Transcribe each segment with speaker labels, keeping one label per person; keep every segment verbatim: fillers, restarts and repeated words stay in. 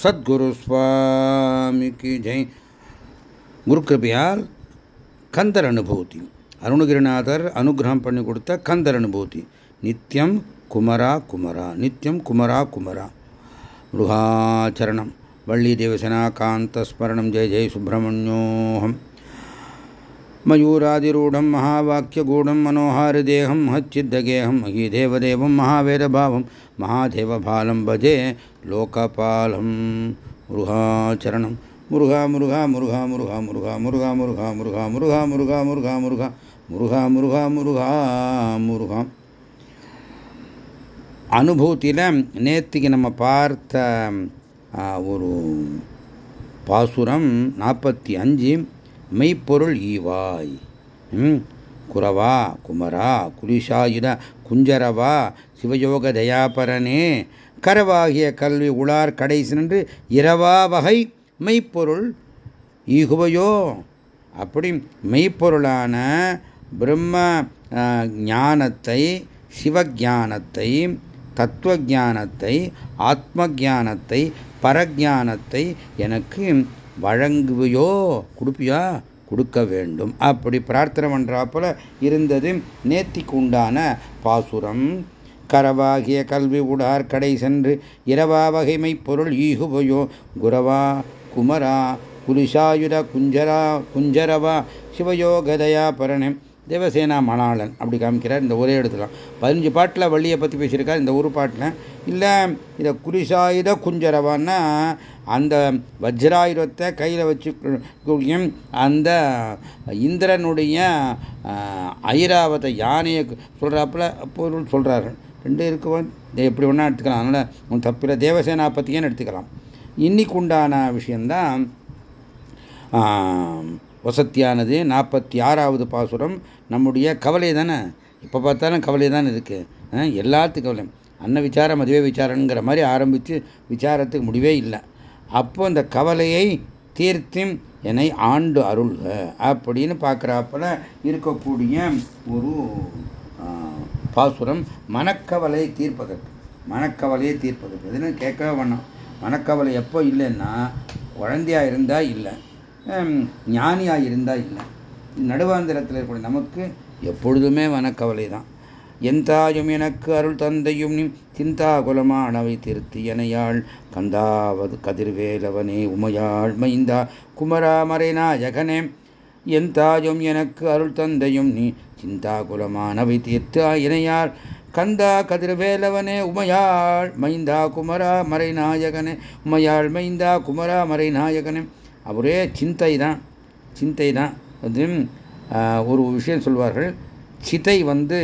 Speaker 1: சத்குரு சுவாமிக்கு ஜெய். குரு கிருபையால் கந்தர் அனுபூதி, அருணகிரிநாதர் அனுகிரகம் பண்ணி கொடுத்த கந்தர் அனுபூதி. நித்யம் குமரா குமரா, நித்யம் குமரா குமரா. முருகாச்சரணம். வள்ளி தேவசனா காந்த ஸ்மரணம். ஜெய ஜெய சுப்பிரமணியோகம். மயூராதிரூಢம் மகாவாக்கியகூடம் மனோஹாரிதேகம் மச்சித்தகேகம் மகீதேவதேவம் மகாவேதபாவம் மகாதேவபாலம் பஜே லோகபாலம். முருகாச்சரணம். முருகா முருகா முருகா முருகா முருகா முருகா முருகா முருகா முருகா முருகா முருகா முருகா முருகா முருகா முருகா முருகா. அனுபூதியில் நேற்றுக்கு நம்ம பார்த்த ஒரு பாசுரம் நாற்பத்தி அஞ்சு. மெய்ப்பொருள் ஈவாய். குரவா குமரா குலிஷாயுத குஞ்சரவா சிவயோக தயாபரனே கரவாகிய கல்வி உளார் கடைசி நின்று இரவா வகை மெய்ப்பொருள் ஈகுவையோ. அப்படி மெய்ப்பொருளான பிரம்ம ஞானத்தை, சிவஞானத்தை, தத்துவ ஞானத்தை, ஆத்ம ஞானத்தை, பரஞானத்தை எனக்கு வழங்குவையோ, கொடுப்பியா, கொடுக்க வேண்டும். அப்படி பிரார்த்தனை பண்றாப்புல இருந்தது நேத்திக்கு உண்டான பாசுரம். கரவாகிய கல்வி உடார் கடை சென்று இரவா வகைமை பொருள் ஈகுவையோ குரவா குமரா குலிஷாயுத குஞ்சரா குஞ்சரவா சிவயோகதயா பரணே தேவசேனா மணாளன் அப்படி காமிக்கிறார் இந்த ஒரே இடத்துல. பதினஞ்சு பாட்டில் வள்ளியை பற்றி பேசியிருக்கார். இந்த ஒரு பாட்டில் இல்லை. இதை குலிஷாயுத குஞ்சரவான்னா அந்த வஜ்ராயுதத்தை கையில் வச்சு அந்த இந்திரனுடைய ஐராவத யானையை சொல்கிறாப்புல பொருள் சொல்கிறாரு. ரெண்டு இருக்குவன் எப்படி ஒன்றா எடுத்துக்கலாம். அதனால் உன் தப்பில் தேவசேனா பற்றியன்னு எடுத்துக்கலாம். இன்னைக்கு உண்டான விஷயந்தான் வசத்தியானது. நாற்பத்தி ஆறாவது பாசுரம். நம்முடைய கவலை தானே, இப்போ பார்த்தாலும் கவலை தானே இருக்கு. எல்லாத்துக்கும் கவலை. அன்ன விசாரம் அதுவே விசாரங்கிற மாதிரி ஆரம்பித்து விசாரத்துக்கு முடிவே இல்லை. அப்போ அந்த கவலையை தீர்த்து என்னை ஆண்டு அருள்க அப்படின்னு பார்க்குறாப்புல இருக்கக்கூடிய ஒரு பாசுரம். மனக்கவலை தீர்ப்பதற்கு, மனக்கவலையை தீர்ப்பதற்கு எதுன்னு கேட்கவே வேணாம். மனக்கவலை எப்போ இல்லைன்னா குழந்தையா இருந்தா இல்லை, ஞானியா இருந்தா இல்லை. நடுவாந்திரத்தில் இருக்கக்கூடிய நமக்கு எப்பொழுதுமே மனக்கவலை தான். எந்தாயும் எனக்கு அருள் தந்தையும் நீ சிந்தா குலமானவை திருத்தி எனையாள் கந்தாவது கதிர்வேலவனே உமையாள் மைந்தா குமரா மறைநாயகனே. எந்தாயும் எனக்கு அருள் தந்தையும் நீ சிந்தா குலமானவை தீர்த்தா இணையாள் கந்தா கதிர்வேலவனே உமையாள் மைந்தா குமரா மறைநாயகனே உமையாள் மைந்தா குமரா மறைநாயகனே. அவரே சிந்தை தான், சிந்தை தான். அது ஒரு விஷயம் சொல்வார்கள். சித்தை வந்து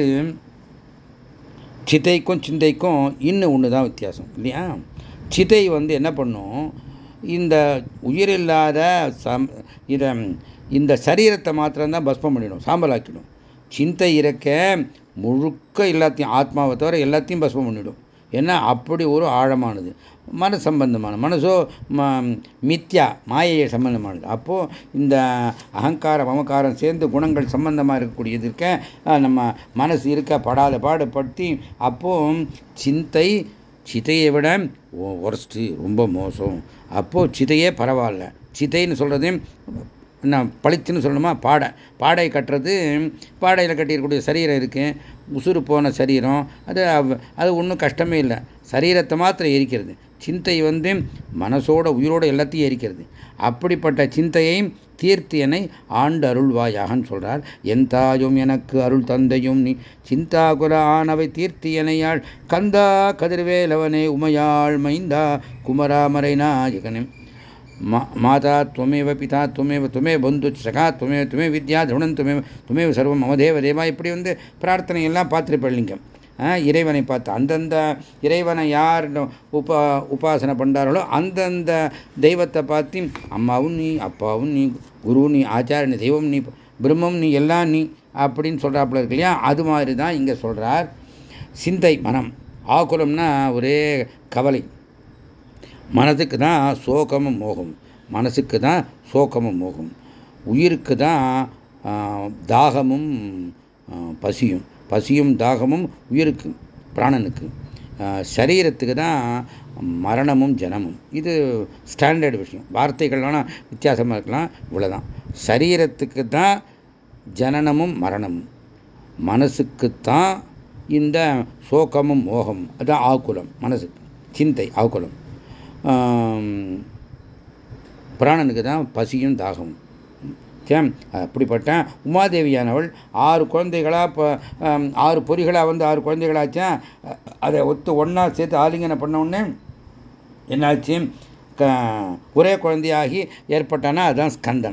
Speaker 1: சித்தைக்கும் சிந்தைக்கும் இன்னும் ஒன்று தான் வித்தியாசம் இல்லையா. சித்தை வந்து என்ன பண்ணும், இந்த உயிரில்லாத சம் இதை இந்த சரீரத்தை மாத்திரம்தான் பஸ்பம் பண்ணிடும், சாம்பலாக்கிடும். சிந்தை இருக்க முழுக்க எல்லாத்தையும், ஆத்மாவை தவிர எல்லாத்தையும் பஸ்பம் பண்ணிடும். ஏன்னா அப்படி ஒரு ஆழமானது. மன சம்பந்தமான, மனசோ மித்யா மாயையை சம்பந்தமானது. அப்போது இந்த அகங்காரம் மமக்காரம் சேர்ந்து குணங்கள் சம்பந்தமாக இருக்கக்கூடியது இருக்க நம்ம மனசு இருக்க படாத பாடுபடுத்தி, அப்போ சிந்தை சிதையை விட ஒர்ஸ்ட்டு, ரொம்ப மோசம். அப்போது சிதையே பரவாயில்ல. சிதைன்னு சொல்கிறது என்ன பளிச்சுன்னு சொல்லணுமா, பாடை. பாடை கட்டுறது, பாடையில் கட்டியிருக்கக்கூடிய சரீரம் இருக்கு, உசுறு போன சரீரம், அது அது ஒன்றும் கஷ்டமே இல்லை. சரீரத்தை மாத்திரம் எரிக்கிறது. சிந்தை வந்து மனசோட உயிரோட எல்லாத்தையும் எரிக்கிறது. அப்படிப்பட்ட சிந்தையை தீர்த்து என்னை ஆண்டு அருள்வாயாகன்னு சொல்றார். என் தாயும் எனக்கு அருள் தந்தையும் நீ சிந்தாகுல ஆனவை தீர்த்தி எனையாள் கந்தா கதிர்வேலவனே உமையாள் மைந்தா குமரா மறைநாயகனே. மாதா துவமேவ பிதா துவமேவ துமே பந்து சகா துமே துமே வித்யா துணன் துமே துமேவ சர்வம் மம தேவ தேவா. இப்படி வந்து பிரார்த்தனை எல்லாம் பார்த்துருப்பீங்க. இறைவனை பார்த்து அந்தந்த இறைவனை யார் உபா உபாசனை பண்ணுறார்களோ அந்தந்த தெய்வத்தை பார்த்து அம்மாவும் நீ, அப்பாவும் நீ, குரு நீ, ஆச்சாரிய நீ, தெய்வம் நீ, பிரம்மம் நீ, எல்லாம் நீ அப்படின்னு சொல்கிறாப்புல இருக்கு இல்லையா. அது மாதிரி தான் இங்கே சொல்கிறார். சிந்தை மனம், ஆகுலம்னா ஒரே கவலை. மனதுக்கு தான் சோகமும் மோகம், மனசுக்கு தான் சோகமும் மோகம். உயிருக்கு தான் தாகமும் பசியும், பசியும் தாகமும் உயிருக்கு, பிராணனுக்கு. சரீரத்துக்கு தான் மரணமும் ஜனமும். இது ஸ்டாண்டர்டு விஷயம். வார்த்தைகள்லாம் வித்தியாசமாக இருக்கலாம், இவ்வளோதான். சரீரத்துக்கு தான் ஜனனமும் மரணமும், மனசுக்குத்தான் இந்த சோகமும் மோகம். அதுதான் ஆகுலம். மனசு சிந்தை ஆகுலம். பிராணனுக்கு தான் பசியும் தாகமும். அப்படிப்பட்ட உமாதேவியானவள் ஆறு குழந்தைகளா ஆறு பொறிகளா வந்து ஆறு குழந்தைகளாச்சா, அதை ஒத்து ஒன்னா சேர்த்து ஆலிங்கனம் பண்ண உடனே என்னாச்சு, ஒரே குழந்தையாகி ஏற்பட்டானா அதுதான் ஸ்கந்தன்.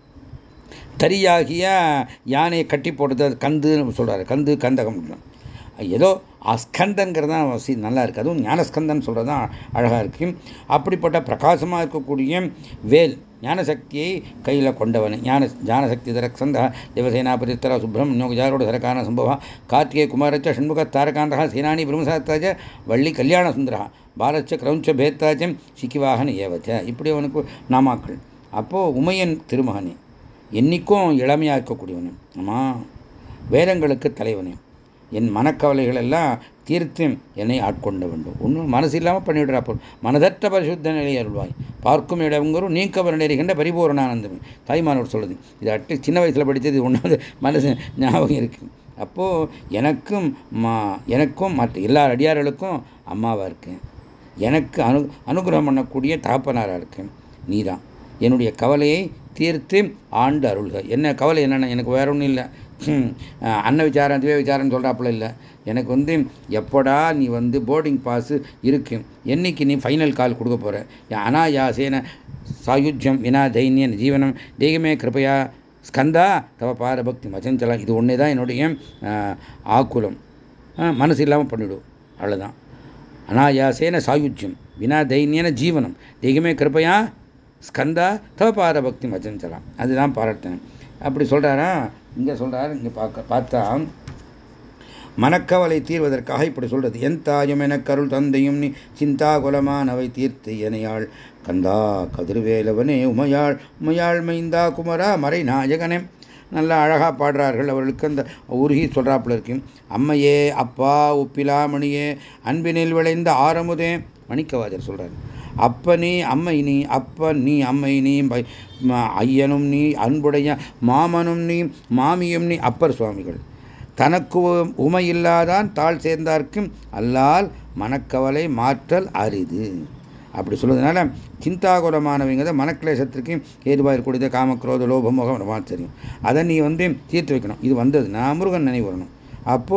Speaker 1: தரியாகிய யானையை கட்டி போட்டது அது கந்துன்னு சொல்றாரு. கந்து கந்தகம் ஏதோ அஸ்கந்தன்கிறதான் நல்லா இருக்கு. அதுவும் ஞானஸ்கந்தன் சொல்றதுதான் அழகா இருக்கு. அப்படிப்பட்ட பிரகாசமா இருக்கக்கூடிய வேல் ஞானசக்தியை கையில கொண்டவன். ஞான ஞானசக்தி தரக்சந்த தேவசேனாபதித்தர சுப்பிரமணியோகஜாரோட சரகான சம்பவ கார்த்திகே குமாரச்ச ஷண்முக தாரகாந்தக சேனானி பிரம்மசாத்தாச்ச வள்ளி கல்யாண சுந்தரா பாலச்ச கிரௌஞ்ச பேத்தாச்சம் சிக்கிவாகன் ஏவச்ச. இப்படி அவனுக்கு நாமாக்கள். அப்போ உமையன் திருமகனே, என்னைக்கும் இளமையா இருக்கக்கூடியவனே, ஆமா வேதங்களுக்கு தலைவனே, என் மனக்கவலைகள் எல்லாம் தீர்த்து என்னை ஆட்கொண்ட வேண்டும். ஒன்றும் மனசு இல்லாமல் பண்ணிவிடுறா. மனதற்ற பரிசுத்த நிலையை அருள்வாய் பார்க்கும் இடவங்கரும் நீக்கவர் நெறிகின்ற பரிபூரணானந்தமே. தாய்மானவர் சொல்லுது. இது அட்டு சின்ன வயசுல படித்தது ஒன்றாவது மனசு ஞாபகம் இருக்கு. அப்போ எனக்கும் எனக்கும் மற்ற எல்லா அடியார்களுக்கும் அம்மாவா இருக்கேன். எனக்கு அனு அனுகிரகம் பண்ணக்கூடிய தகப்பனாரா இருக்கேன். நீதான் என்னுடைய கவலையை தீர்த்து ஆண்டு அருள்க. என்ன கவலை என்னென்ன, எனக்கு வேற ஒன்றும் இல்லை. அன்ன விசாரம் திவே விசாரம் சொல்கிறாப்புல இல்லை. எனக்கு வந்து எப்படா நீ வந்து போர்டிங் பாஸு இருக்கு, என்னைக்கு நீ ஃபைனல் கால் கொடுக்க போகிற, அனாயாசேன சாயுஜ்யம் வினா தைன்யன் ஜீவனம் தெய்வமே கிருப்பையா ஸ்கந்தா தவ பாரபக்தி மச்சஞ்சலம். இது ஒன்றே தான் என்னுடைய ஆக்குலம். மனசு இல்லாமல் பண்ணிவிடும், அவ்வளோதான். அனாயாசேன சாயுஜ்யம் வினா தைன்யன ஜீவனம் தெய்வமே கிருப்பையா ஸ்கந்தா தவ பாரபக்தி மச்சஞ்சலாம். அதுதான் பாராட்டேன். அப்படி சொல்கிறாரா இங்கே சொல்கிறார். இங்கே பார்க்க பார்த்தா மனக்கவலை தீர்வதற்காக இப்படி சொல்றது. என் தாயும் என கருள் தந்தையும் நீ சிந்தா குலமானவை தீர்த்து எனையாள் கந்தா கதிர்வேலவனே உமையாள் உமையாள் மைந்தா குமரா மறை நாயகனே. நல்லா அழகா பாடுறார்கள். அவர்களுக்கு அந்த உருகி சொல்றாப்புல இருக்கு. அம்மையே அப்பா உப்பிலாமணியே அன்பினில் விளைந்த ஆரமுதே. மணிக்கவாஜர் சொல்றாரு. அப்ப நீ அம்மை நீ அப்பன் நீ அம்மை நீ ஐயனும் நீ அன்புடைய மாமனும் நீ மாமியும் நீ. அப்பர் சுவாமிகள் தனக்கு உமையில்லாதான் தாழ் சேர்ந்தார்க்கும் அல்லால் மனக்கவலை மாற்றல் அரிது அப்படி சொல்றதுனால சிந்தாகுலமானவங்க மனக்லேசத்திற்கு ஏதுவாக இருக்கக்கூடிய காமக்ரோத லோபம் மோகம் தெரியும். அதை நீ வந்து தீர்த்து வைக்கணும். இது வந்ததுன்னா முருகன் நினைவு வரணும். அப்போ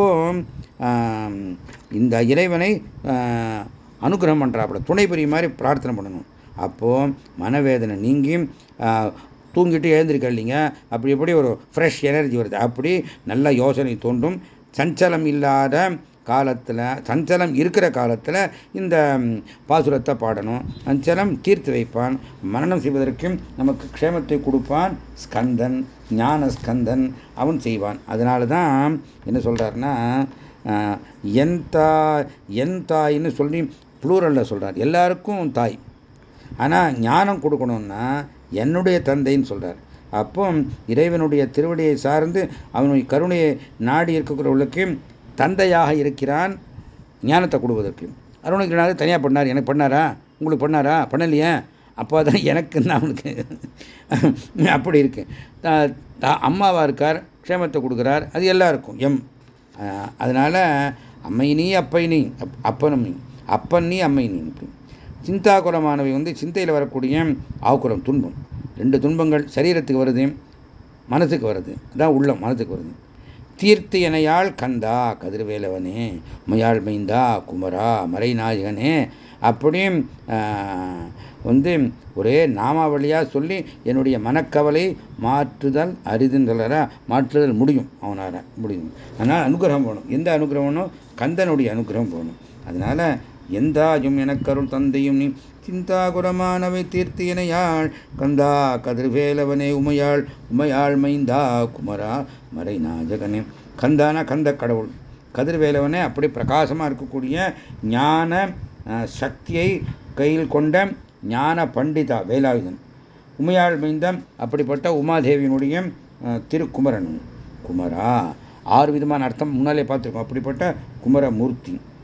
Speaker 1: இந்த இறைவனை அனுகிரகம் பண்றாப்புல துணை புரிய மாதிரி பிரார்த்தனை பண்ணணும். அப்போ மனவேதனை நீங்கி தூங்கிட்டு எழுந்திருக்க இல்லைங்க, அப்படி எப்படி ஒரு ஃப்ரெஷ் எனர்ஜி வருது. அப்படி நல்ல யோசனை தோன்றும். சஞ்சலம் இல்லாத காலத்தில், சஞ்சலம் இருக்கிற காலத்தில் இந்த பாசுரத்தை பாடணும். சஞ்சலம் தீர்த்து வைப்பான். மரணம் செய்வதற்கும் நமக்கு க்ஷேமத்தை கொடுப்பான். ஸ்கந்தன் ஞான ஸ்கந்தன் அவன் செய்வான். அதனால தான் என்ன சொல்றாருன்னா, என் தாய் என் தாயின்னு சொல்லி ப்ளூரல்ல சொல்றார். எல்லாருக்கும் தாய். ஆனால் ஞானம் கொடுக்கணும்னா என்னுடைய தந்தைன்னு சொல்றார். அப்போ இறைவனுடைய திருவடியை சார்ந்து அவனுடைய கருணையை நாடி இருக்கிறவர்களுக்கு தந்தையாக இருக்கிறான் ஞானத்தை கொடுப்பதற்கு. அருணகிரிநாதர் தனியாக பண்ணார். எனக்கு பண்ணாரா, உங்களுக்கு பண்ணாரா, பண்ணலையே. அப்போ தான் எனக்குன்னு அவனுக்கு அப்படி இருக்கு. அம்மாவா இருக்கார், க்ஷேமத்தை கொடுக்குறார். அது எல்லாருக்கும் எம். அதனால அம்மை நீ அப்பை நீ அப்பனும் நீ அப்பன் நீ அம்மை நீ. சிந்தாகுலமானவை வந்து சிந்தையில் வரக்கூடிய ஆக்குலம் துன்பம். ரெண்டு துன்பங்கள் சரீரத்துக்கு வருது, மனசுக்கு வருது. அதான் உள்ளம் மனசுக்கு வருது. தீர்த்து எனையாள் கந்தா கதிர்வேலவனே உமையாள் மைந்தா குமரா மறை நாயகனே. அப்படியும் வந்து ஒரே நாமாவளியா சொல்லி என்னுடைய மனக்கவலை மாற்றுதல் அரிதுன்னு சொல்ற. மாற்றுதல் முடியும், அவனால முடியும். அதனால் அனுகிரகம் போகணும். எந்த அனுகிரகம்னும் கந்தனுடைய அனுகிரகம் போகணும். அதனால எந்தாயும் எனக்கருள் தந்தையும் நீ சிந்தாகுரமானவை தீர்த்து எனையாள் கந்தா கதிர்வேலவனே உமையாள் உமையாள் மைந்தா குமரா மறை நாயகனே. கந்தானா கந்த கடவுள், கதிர்வேலவனே அப்படி பிரகாசமா இருக்கக்கூடிய ஞான சக்தியை கையில் கொண்ட ஞான பண்டிதா வேலாயுதன். உமையாள் மைந்தம் அப்படிப்பட்ட உமாதேவியினுடைய திருக்குமரன். குமரா ஆறு விதமான அர்த்தம் முன்னாலே பார்த்துருக்கோம். அப்படிப்பட்ட குமரமூர்த்தி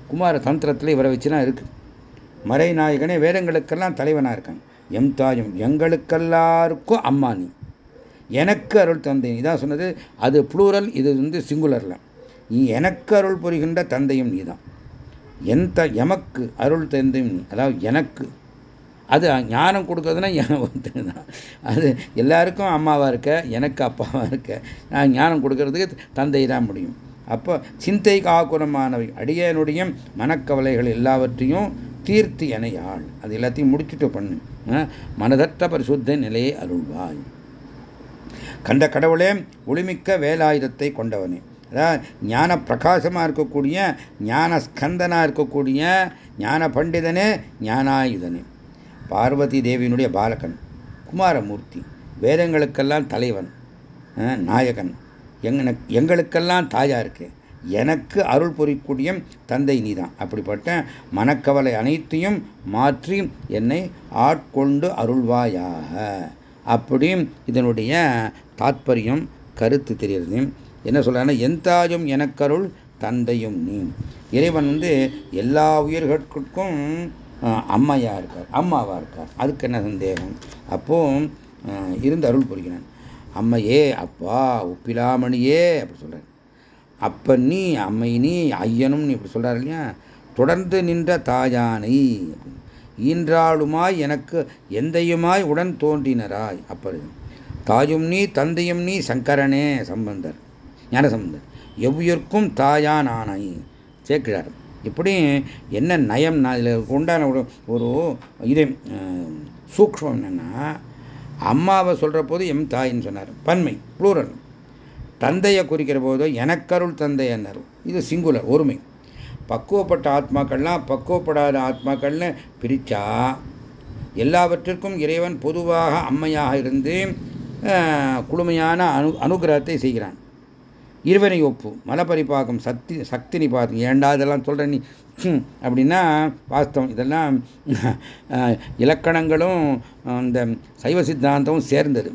Speaker 1: குமார தந்திரத்தில் இவரை வச்சுலாம் இருக்குது. மறைநாயகனே வேதங்களுக்கெல்லாம் தலைவனாக இருக்காங்க. எம் தாயும் எங்களுக்கெல்லாருக்கும் அம்மா நீ, எனக்கு அருள் தந்தை இதான் சொன்னது. அது ப்ளூரல், இது வந்து சிங்குலரில். நீ எனக்கு அருள் புரிகின்ற தந்தையும் நீ தான். என் த எமக்கு அருள் தந்தையும் நீ, அதாவது எனக்கு அது ஞானம் கொடுக்கறதுனா ஒருத்தர் தான். அது எல்லாருக்கும் அம்மாவாக இருக்க, எனக்கு அப்பாவாக இருக்க, நான் ஞானம் கொடுக்கறதுக்கு தந்தை தான் முடியும். அப்போ சிந்தை காக்குரமானவை அடியனுடைய மனக்கவலைகள் எல்லாவற்றையும் தீர்த்து என ஆள், அது எல்லாத்தையும் முடிச்சுட்டு பண்ணு. மனதற்ற பரிசுத்த நிலையை அருள்வாய். கண்ட கடவுளே ஒளிமிக்க வேலாயுதத்தை கொண்டவனே, அதாவது ஞான பிரகாசமாக இருக்கக்கூடிய ஞான ஸ்கந்தனாக இருக்கக்கூடிய ஞான பண்டிதனே ஞானாயுதனே, பார்வதி தேவியினுடைய பாலகன், குமாரமூர்த்தி, வேதங்களுக்கெல்லாம் தலைவன், நாயகன், எங்க எங்களுக்கெல்லாம் தாயா இருக்கு, எனக்கு அருள் புரிக்கூடிய தந்தை நீதான். அப்படிப்பட்ட மனக்கவலை அனைத்தையும் மாற்றி என்னை ஆட்கொண்டு அருள்வாயாக. அப்படி இதனுடைய தாத்பரியம் கருத்து தெரிகிறது. என்ன சொல்றாங்கன்னா, என் தாயும் எனக்கருள் தந்தையும் நீ. இறைவன் வந்து எல்லா உயிர்களுக்கும் அம்மையா இருக்கார், அம்மாவா இருக்கார். அதுக்கு என்ன சந்தேகம்? அப்போ இருந்து அருள் புரிகிறான். அம்மையே அப்பா உப்பிலாமணியே அப்படி சொல்றார். அப்ப நீ அம்மை நீ ஐயனும் நீ இப்படி சொல்றாரு இல்லையா. தொடர்ந்து நின்ற தாயானை ஈன்றாளுமாய் எனக்கு எந்தையுமாய் உடன் தோன்றினராய். அப்படி தாயும் நீ தந்தையும் நீ சங்கரனே சம்பந்தர் ஞானசம்பந்தர் எவ்வுயிர்க்கும் தாயான் ஆனை சேர்க்கிறார். இப்படி என்ன நயம் இதில் உண்டான ஒரு ஒரு இது சூக்ஷ்மம் என்னன்னா, அம்மாவை சொல்கிற போது எம் தாயின்னு சொன்னார், பன்மை ப்ளூரல். தந்தையை குறிக்கிற போது எனக்கருள் தந்தை என்னார், இது சிங்குலர் ஒருமை. பக்குவப்பட்ட ஆத்மாக்கள்லாம் பக்குவப்படாத ஆத்மாக்கள்னு பிரித்தா எல்லாவற்றிற்கும் இறைவன் பொதுவாக அம்மையாக இருந்து குளுமையான அனு அனுகிரகத்தை செய்கிறான். இருவனை ஒப்பு மலப்பரிபாகம் சக்தி சக்தி நிபாதம் ஏண்டா இதெல்லாம் சொல்ற நீ அப்படின்னா வாஸ்தவம். இதெல்லாம் இலக்கணங்களும் இந்த சைவ சித்தாந்தமும் சேர்ந்தது.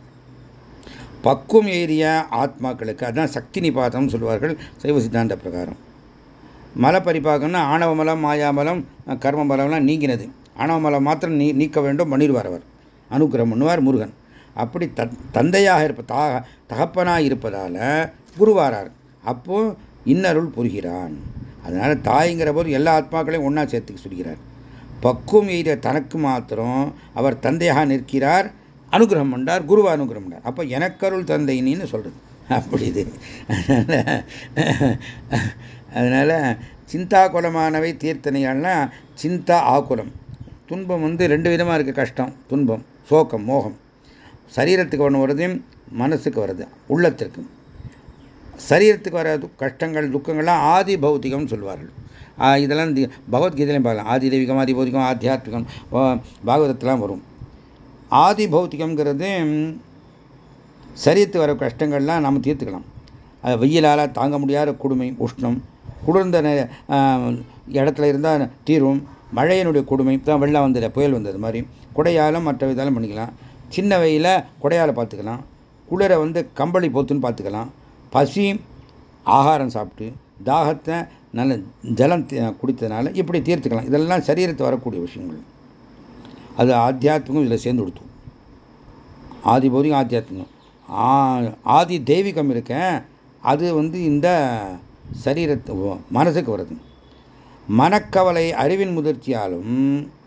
Speaker 1: பக்குவம் ஏறிய ஆத்மாக்களுக்கு அதான் சக்தி நிபாதம் சொல்வார்கள் சைவ சித்தாந்த பிரகாரம். மலப்பரிபாகம்னா ஆணவமலம் மாயாமலம் கர்மமலம்லாம் நீங்கினது. ஆணவமலம் மாத்திரம் நீ நீக்க வேண்டும் பண்ணிடுவார் அவர், அனுகிரகம் பண்ணுவார் முருகன். அப்படி த தந்தையாக இருப்ப தா தகப்பனாக இருப்பதால குருவாரார். அப்போ இன்னருள் புரிகிறான். அதனால தாய்ங்கிற போது எல்லா ஆத்மாக்களையும் ஒன்னா சேர்த்துக்க சொல்கிறார். பக்குவம் எய்த தனக்கு மாத்திரம் அவர் தந்தையாக நிற்கிறார், அனுகிரகம் பண்ணார், குருவா அனுகிரகம் பண்ணார். அப்போ எனக்கருள் தந்தைன்னு சொல்றது அப்படி இது. அதனால சிந்தா குலமானவை தீர்த்தனையால்னா சிந்தா ஆகுலம். துன்பம் வந்து ரெண்டு விதமாக இருக்குது, கஷ்டம் துன்பம், சோகம் மோகம். சரீரத்துக்கு ஒன்று வருது, மனசுக்கு வருது, உள்ளத்திற்கு. சரீரத்துக்கு வர கஷ்டங்கள் துக்கங்கள்லாம் ஆதி பௌத்திகம்னு சொல்வார்கள். இதெல்லாம் பகவத்கீதையிலையும் பார்க்கலாம். ஆதி தெய்வீகம் ஆதி பௌத்திகம் ஆத்தியாத்மிகம் பாகவதத்தெல்லாம் வரும். ஆதி பௌத்திகம்ங்கிறது சரீரத்துக்கு வர கஷ்டங்கள்லாம் நம்ம தீர்த்துக்கலாம். அது வெயிலால் தாங்க முடியாத கொடுமை உஷ்ணம், குளிர்ந்த இடத்துல இருந்தால் தீரும். மழையினுடைய கொடுமை தான், வெள்ளம் வந்தது புயல் வந்தது மாதிரி குடையாலும் மற்ற விதாலும் பண்ணிக்கலாம். சின்ன வெயில குடையால் பார்த்துக்கலாம், குளிரை வந்து கம்பளி போத்துன்னு பார்த்துக்கலாம். பசி ஆகாரம் சாப்பிட்டு, தாகத்தை நல்ல ஜலம் குடித்ததுனால இப்படி தீர்த்துக்கலாம். இதெல்லாம் சரீரத்தை வரக்கூடிய விஷயங்கள். அது ஆத்தியாத்மிகம் இதில் சேர்ந்து கொடுத்தோம். ஆதி பௌதிகம் ஆத்தியாத்மிகம். ஆதி தெய்வீகம் இருக்க அது வந்து இந்த சரீரத்து மனசுக்கு வருது. மனக்கவலை அறிவின் முதிர்ச்சியாலும்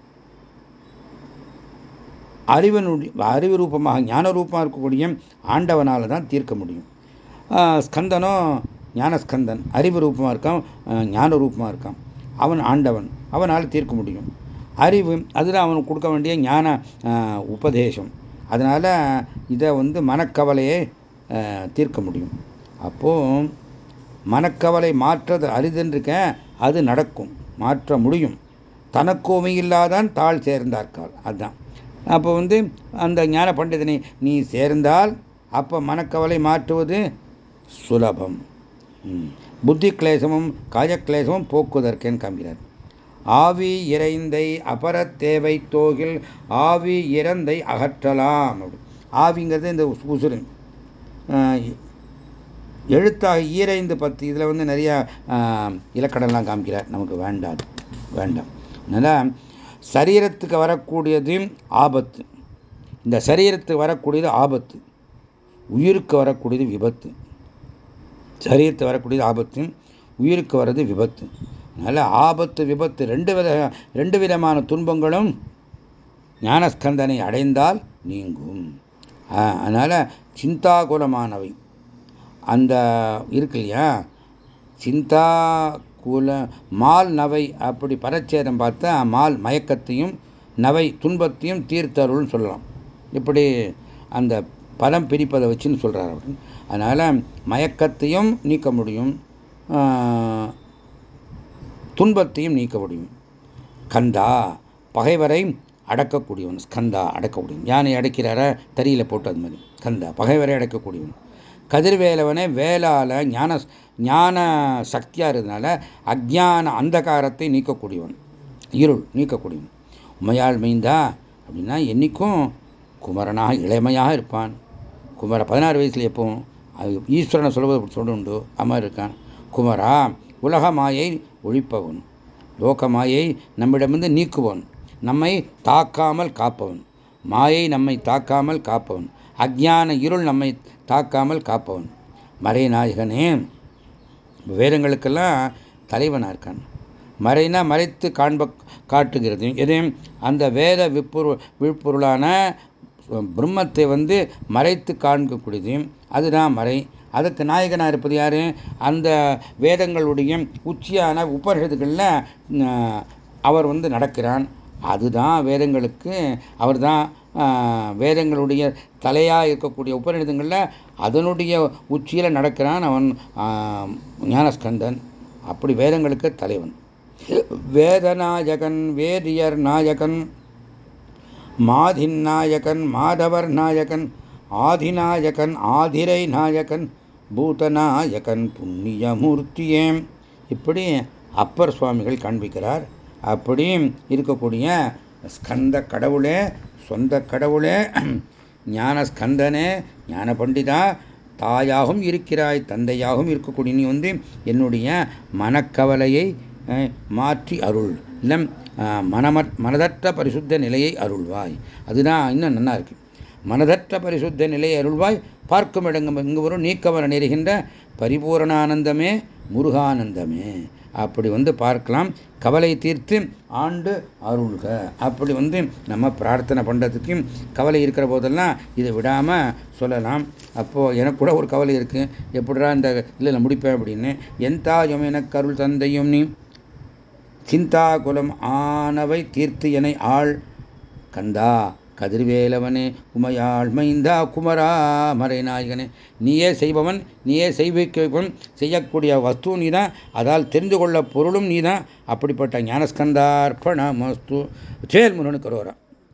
Speaker 1: அறிவனுடைய அறிவு ரூபமாக ஞான ரூபமாக இருக்கக்கூடிய ஆண்டவனால தான் தீர்க்க முடியும். ஸ்கந்தனும் ஞானஸ்கந்தன் அறிவு ரூபமாக இருக்கான், ஞான ரூபமாக இருக்கான். அவன் ஆண்டவன், அவனால் தீர்க்க முடியும். அறிவு அதுதான் அவனுக்கு கொடுக்க வேண்டிய ஞான உபதேசம். அதனால இதை வந்து மனக்கவலையை தீர்க்க முடியும். அப்போ மனக்கவலை மாற்றது அரிதென்றிருக்க, அது நடக்கும், மாற்ற முடியும். தனக்கோமை இல்லாதான் தாழ் சேர்ந்தார்கால். அதுதான். அப்போ வந்து அந்த ஞான பண்டிதனை நீ சேர்ந்தால் அப்போ மனக்கவலை மாற்றுவது சுலபம். புத்தி கிளேசமும் காயக்கிளேசமும் போக்குவதற்கேன்னு காண்கிறார். ஆவி இறைந்தை அபர தேவை தோகில் ஆவி இறந்தை அகற்றலாம். ஆவிங்கிறது இந்த உசுறு, எழுத்தாக ஈரைந்து பத்து இதில் வந்து நிறைய இலக்கணம்லாம் காமிக்கிறார், நமக்கு வேண்டாம் வேண்டாம். அதனால் சரீரத்துக்கு வரக்கூடியது ஆபத்து, இந்த சரீரத்துக்கு வரக்கூடியது ஆபத்து, உயிருக்கு வரக்கூடியது விபத்து. சரீரத்துக்கு வரக்கூடியது ஆபத்து, உயிருக்கு வர்றது விபத்து. அதனால் ஆபத்து விபத்து ரெண்டு வித ரெண்டு விதமான துன்பங்களும் ஞானஸ்கந்தனை அடைந்தால் நீங்கும். அதனால் சிந்தாகுலமானவை அந்த இருக்கு இல்லையா, சிந்தா குல மால் நவை அப்படி பரச்சேதம் பார்த்தா மால் மயக்கத்தையும் நவை துன்பத்தையும் தீர்த்தருள்னு சொல்லலாம். இப்படி அந்த பதம் பிரிப்பதை வச்சுன்னு சொல்றார் அவர். அதனால மயக்கத்தையும் நீக்க முடியும், துன்பத்தையும் நீக்க முடியும். கந்தா பகைவரை அடக்கக்கூடியவன், ஸ்கந்தா அடக்கக்கூடியவன். யானை அடைக்கிறார தறியில போட்டு அது மாதிரி கந்தா பகைவரை அடக்கக்கூடியவன். கதிர்வேலவனே வேளால ஞான ஞான சக்தியா இருந்தனால அஜ்ஞான அந்தகாரத்தை நீக்கக்கூடியவன், இருள் நீக்கக்கூடியவன். உமையாள் மைந்தா அப்படின்னா என்னைக்கும் குமரனாக இளமையாக இருப்பான். குமர பதினாறு வயசுல எப்பவும் ஈஸ்வரனை சொல்வது சொல்லுண்டு அம்மா இருக்கான். குமரா உலக மாயை ஒழிப்பவன், லோக மாயை நம்மிடமிருந்து நீக்குவன், நம்மை தாக்காமல் காப்பவன். மாயை நம்மை தாக்காமல் காப்பவன், அஜ்ஞான இருள் நம்மை தாக்காமல் காப்பவன். மறைநாயகனே வேதங்களுக்கெல்லாம் தலைவனாக இருக்கான். மறைனா மறைத்து காண்ப காட்டுகிறது எதையும், அந்த வேத விற்பொரு விழுப்பொருளான பிரம்மத்தை வந்து மறைத்து காண்கக்கூடியது அதுதான் மறை. அதுக்கு நாயகனாக இருப்பது யாரு, அந்த வேதங்களுடைய உச்சியான உபனிஷத்துகளில் அவர் வந்து நடக்கிறான். அதுதான் வேதங்களுக்கு அவர் தான் வேதங்களுடைய தலையாக இருக்கக்கூடிய உபநிடதங்களில் அதனுடைய உச்சியில் நடக்கிறான் அவன் ஞானஸ்கந்தன். அப்படி வேதங்களுக்கு தலைவன். வேதநாயகன் வேதியர் நாயகன் மாதின் நாயகன் மாதவர் நாயகன் ஆதிநாயகன் ஆதிரை நாயகன் பூதநாயகன் புண்ணியமூர்த்தியேம். இப்படி அப்பர் சுவாமிகள் காண்பிக்கிறார். அப்படி இருக்கக்கூடிய ஸ்கந்த கடவுளே, சொந்த கடவுளே, ஞான ஸ்கந்தனே, ஞான பண்டிதா, தாயாகவும் இருக்கிறாய் தந்தையாகவும் இருக்கக்கூடிய நீ வந்து என்னுடைய மனக்கவலையை மாற்றி அருள், இல்லை மனம மனதற்ற பரிசுத்த நிலையை அருள்வாய். அதுதான் இன்னும் நல்லா இருக்கு. மனதற்ற பரிசுத்த நிலையை அருள்வாய், பார்க்கும் இடங்கும் இங்கு வரும் நீக்கவர நெறுகின்ற பரிபூரணானந்தமே முருகானந்தமே. அப்படி வந்து பார்க்கலாம். கவலை தீர்த்து ஆண்டு அருள்க. அப்படி வந்து நம்ம பிரார்த்தனை பண்ணுறதுக்கு கவலை இருக்கிற போதெல்லாம் இதை விடாமல் சொல்லலாம். அப்போது எனக்கு கூட ஒரு கவலை இருக்கு, எப்படிடா இந்த இல்லை முடிப்பேன் அப்படின்னு. என் தாயும் எனக்கு அருள் தந்தையும் நீ சிந்தாகுலம் ஆனவை தீர்த்து என ஆள் கந்தா கதிர்வேலவனே உமையாள் மைந்தா குமரா மறைநாயகனே. நீயே செய்பவன், நீயே செய்விப்பவன், செய்யக்கூடிய வஸ்து நீதான், அதால் தெரிந்து கொள்ள பொருளும் நீதான். அப்படிப்பட்ட ஞானஸ்கந்தார்ப்பணமஸ்து. சேல் முருகனுக்கு ரோரா.